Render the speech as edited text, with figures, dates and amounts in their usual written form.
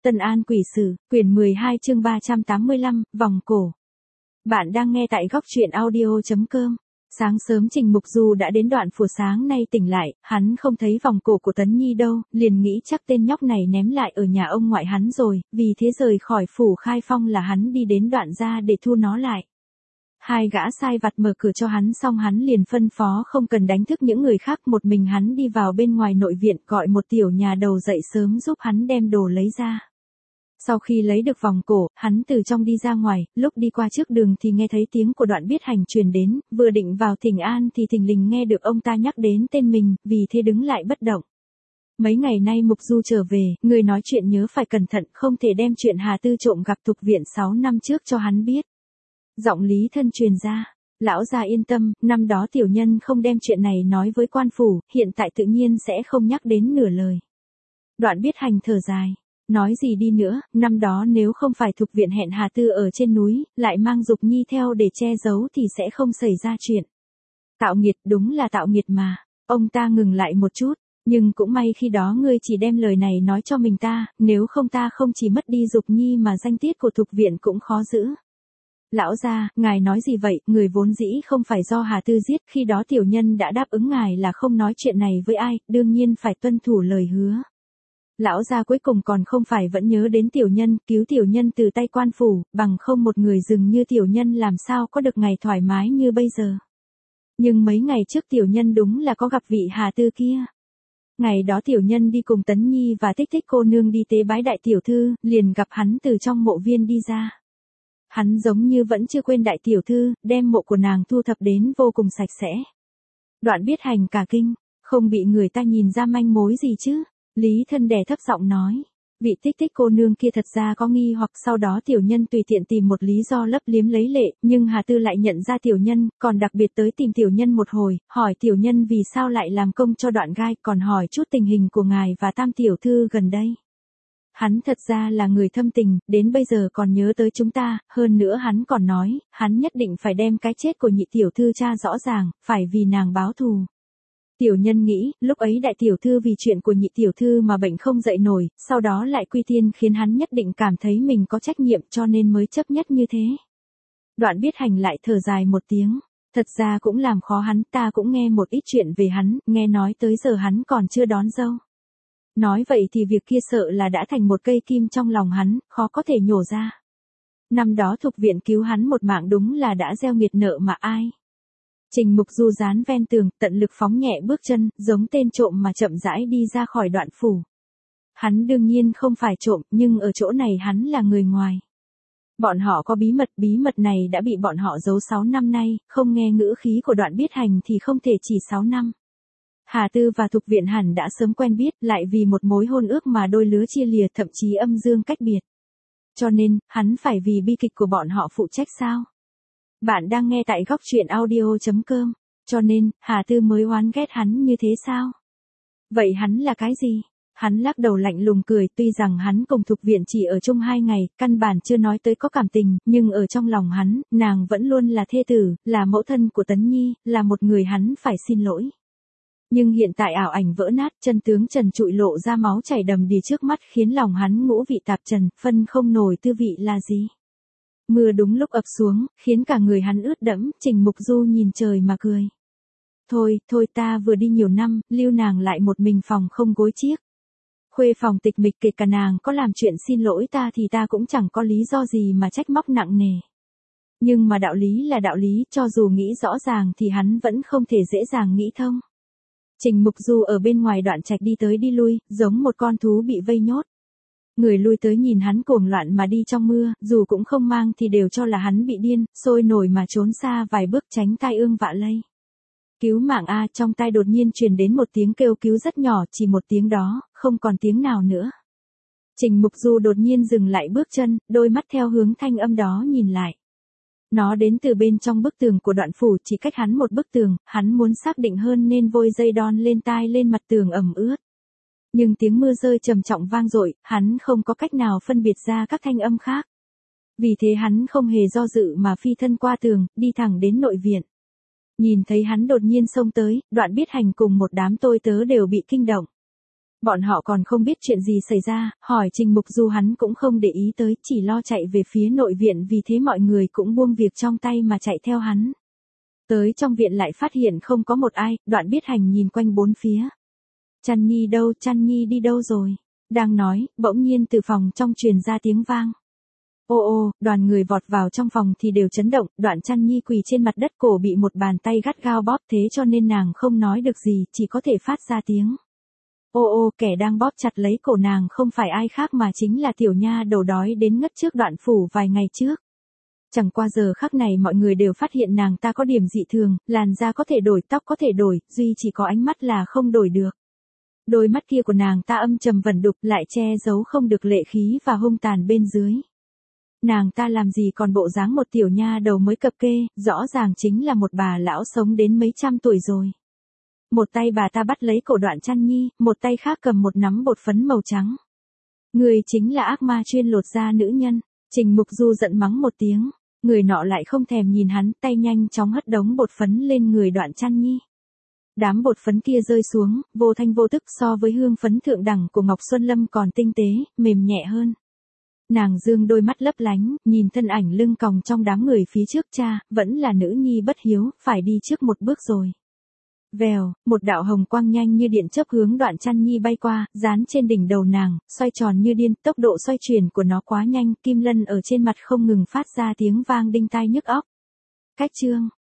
Tân An Quỷ Sử, quyển 12 chương 385, vòng cổ. Bạn đang nghe tại góc truyện audio.com. Sáng sớm Trình Mục Du đã đến đoạn phủ sáng nay tỉnh lại, hắn không thấy vòng cổ của Tấn Nhi đâu, liền nghĩ chắc tên nhóc này ném lại ở nhà ông ngoại hắn rồi, vì thế rời khỏi phủ Khai Phong là hắn đi đến đoạn ra để thu nó lại. Hai gã sai vặt mở cửa cho hắn xong hắn liền phân phó không cần đánh thức những người khác, một mình hắn đi vào bên ngoài nội viện gọi một tiểu nhà đầu dậy sớm giúp hắn đem đồ lấy ra. Sau khi lấy được vòng cổ, hắn từ trong đi ra ngoài, lúc đi qua trước đường thì nghe thấy tiếng của Đoạn Biết Hành truyền đến, vừa định vào thỉnh an thì thình lình nghe được ông ta nhắc đến tên mình, vì thế đứng lại bất động. Mấy ngày nay Mục Du trở về, người nói chuyện nhớ phải cẩn thận, không thể đem chuyện Hà Tư trộm gặp Thục Viện 6 năm trước cho hắn biết. Giọng Lý Thân truyền ra, lão gia yên tâm, năm đó tiểu nhân không đem chuyện này nói với quan phủ, hiện tại tự nhiên sẽ không nhắc đến nửa lời. Đoạn Biết Hành thở dài. Nói gì đi nữa, năm đó nếu không phải Thục Viện hẹn Hà Tư ở trên núi, lại mang Dục Nhi theo để che giấu thì sẽ không xảy ra chuyện. Tạo nghiệt, đúng là tạo nghiệt mà. Ông ta ngừng lại một chút, nhưng cũng may khi đó ngươi chỉ đem lời này nói cho mình ta, nếu không ta không chỉ mất đi Dục Nhi mà danh tiết của Thục Viện cũng khó giữ. Lão gia, ngài nói gì vậy, người vốn dĩ không phải do Hà Tư giết, khi đó tiểu nhân đã đáp ứng ngài là không nói chuyện này với ai, đương nhiên phải tuân thủ lời hứa. Lão gia cuối cùng còn không phải vẫn nhớ đến tiểu nhân, cứu tiểu nhân từ tay quan phủ, bằng không một người dừng như tiểu nhân làm sao có được ngày thoải mái như bây giờ. Nhưng mấy ngày trước tiểu nhân đúng là có gặp vị Hà Tư kia. Ngày đó tiểu nhân đi cùng Tấn Nhi và Tích Tích cô nương đi tế bái đại tiểu thư, liền gặp hắn từ trong mộ viên đi ra. Hắn giống như vẫn chưa quên đại tiểu thư, đem mộ của nàng thu thập đến vô cùng sạch sẽ. Đoạn Biết Hành cả kinh, không bị người ta nhìn ra manh mối gì chứ. Lý Thân đè thấp giọng nói, vị Tích Tích cô nương kia thật ra có nghi hoặc sau đó tiểu nhân tùy tiện tìm một lý do lấp liếm lấy lệ, nhưng Hà Tư lại nhận ra tiểu nhân, còn đặc biệt tới tìm tiểu nhân một hồi, hỏi tiểu nhân vì sao lại làm công cho Đoạn Gai, còn hỏi chút tình hình của ngài và Tam tiểu thư gần đây. Hắn thật ra là người thâm tình, đến bây giờ còn nhớ tới chúng ta, hơn nữa hắn còn nói, hắn nhất định phải đem cái chết của nhị tiểu thư tra rõ ràng, phải vì nàng báo thù. Tiểu nhân nghĩ, lúc ấy đại tiểu thư vì chuyện của nhị tiểu thư mà bệnh không dậy nổi, sau đó lại quy tiên khiến hắn nhất định cảm thấy mình có trách nhiệm cho nên mới chấp nhất như thế. Đoạn Biết Hành lại thở dài một tiếng, thật ra cũng làm khó hắn, ta cũng nghe một ít chuyện về hắn, nghe nói tới giờ hắn còn chưa đón dâu. Nói vậy thì việc kia sợ là đã thành một cây kim trong lòng hắn, khó có thể nhổ ra. Năm đó Thục Viện cứu hắn một mạng đúng là đã gieo nghiệt nợ mà ai. Trình Mục Du dán ven tường, tận lực phóng nhẹ bước chân, giống tên trộm mà chậm rãi đi ra khỏi đoạn phủ. Hắn đương nhiên không phải trộm, nhưng ở chỗ này hắn là người ngoài. Bọn họ có bí mật này đã bị bọn họ giấu 6 năm nay, không nghe ngữ khí của Đoạn Biết Hành thì không thể chỉ 6 năm. Hà Tư và Thục Viện hẳn đã sớm quen biết, lại vì một mối hôn ước mà đôi lứa chia lìa, thậm chí âm dương cách biệt. Cho nên, hắn phải vì bi kịch của bọn họ phụ trách sao? Bạn đang nghe tại góc truyện audio.com, cho nên, Hà Tư mới oán ghét hắn như thế sao? Vậy hắn là cái gì? Hắn lắc đầu lạnh lùng cười, tuy rằng hắn cùng Thục Viện chỉ ở chung 2 ngày, căn bản chưa nói tới có cảm tình, nhưng ở trong lòng hắn, nàng vẫn luôn là thê tử, là mẫu thân của Tấn Nhi, là một người hắn phải xin lỗi. Nhưng hiện tại ảo ảnh vỡ nát, chân tướng trần trụi lộ ra, máu chảy đầm đìa trước mắt khiến lòng hắn ngũ vị tạp trần, phân không nổi tư vị là gì. Mưa đúng lúc ập xuống, khiến cả người hắn ướt đẫm, Trình Mục Du nhìn trời mà cười. Thôi, ta vừa đi nhiều năm, lưu nàng lại một mình phòng không gối chiếc. Khuê phòng tịch mịch, kể cả nàng có làm chuyện xin lỗi ta thì ta cũng chẳng có lý do gì mà trách móc nặng nề. Nhưng mà đạo lý là đạo lý, cho dù nghĩ rõ ràng thì hắn vẫn không thể dễ dàng nghĩ thông. Trình Mục Du ở bên ngoài đoạn trạch đi tới đi lui, giống một con thú bị vây nhốt. Người lui tới nhìn hắn cuồng loạn mà đi trong mưa, dù cũng không mang thì đều cho là hắn bị điên, sôi nổi mà trốn xa vài bước tránh tai ương vạ lây. Cứu mạng a, trong tai đột nhiên truyền đến một tiếng kêu cứu rất nhỏ, chỉ một tiếng đó, không còn tiếng nào nữa. Trình Mục Du đột nhiên dừng lại bước chân, đôi mắt theo hướng thanh âm đó nhìn lại. Nó đến từ bên trong bức tường của đoạn phủ, chỉ cách hắn một bức tường, hắn muốn xác định hơn nên vôi dây đon lên tai lên mặt tường ẩm ướt. Nhưng tiếng mưa rơi trầm trọng vang dội, hắn không có cách nào phân biệt ra các thanh âm khác. Vì thế hắn không hề do dự mà phi thân qua tường, đi thẳng đến nội viện. Nhìn thấy hắn đột nhiên xông tới, Đoạn Biết Hành cùng một đám tôi tớ đều bị kinh động. Bọn họ còn không biết chuyện gì xảy ra, hỏi Trình Mục Du hắn cũng không để ý tới, chỉ lo chạy về phía nội viện, vì thế mọi người cũng buông việc trong tay mà chạy theo hắn. Tới trong viện lại phát hiện không có một ai, Đoạn Biết Hành nhìn quanh bốn phía. Chăn Nhi đâu, Chăn Nhi đi đâu rồi? Đang nói, bỗng nhiên từ phòng trong truyền ra tiếng vang. Ô ô, đoàn người vọt vào trong phòng thì đều chấn động, Đoạn Chăn Nhi quỳ trên mặt đất, cổ bị một bàn tay gắt gao bóp, thế cho nên nàng không nói được gì, chỉ có thể phát ra tiếng. Ô ô, kẻ đang bóp chặt lấy cổ nàng không phải ai khác mà chính là tiểu nha đầu đói đến ngất trước Đoạn phủ vài ngày trước. Chẳng qua giờ khắc này mọi người đều phát hiện nàng ta có điểm dị thường, làn da có thể đổi, tóc có thể đổi, duy chỉ có ánh mắt là không đổi được. Đôi mắt kia của nàng ta âm trầm vẩn đục, lại che giấu không được lệ khí và hung tàn bên dưới. Nàng ta làm gì còn bộ dáng một tiểu nha đầu mới cập kê, rõ ràng chính là một bà lão sống đến mấy trăm tuổi rồi. Một tay bà ta bắt lấy cổ Đoạn Chăn Nhi, một tay khác cầm một nắm bột phấn màu trắng. Người chính là ác ma chuyên lột da nữ nhân. Trình Mục Du giận mắng một tiếng, người nọ lại không thèm nhìn hắn, tay nhanh chóng hất đống bột phấn lên người Đoạn Chăn Nhi. Đám bột phấn kia rơi xuống, vô thanh vô tức, so với hương phấn thượng đẳng của Ngọc Xuân Lâm còn tinh tế, mềm nhẹ hơn. Nàng dương đôi mắt lấp lánh, nhìn thân ảnh lưng còng trong đám người phía trước, cha, vẫn là nữ nhi bất hiếu, phải đi trước một bước rồi. Vèo, một đạo hồng quang nhanh như điện chớp hướng Đoạn Chăn Nhi bay qua, dán trên đỉnh đầu nàng, xoay tròn như điên, tốc độ xoay chuyển của nó quá nhanh, kim lân ở trên mặt không ngừng phát ra tiếng vang đinh tai nhức óc. Cách chương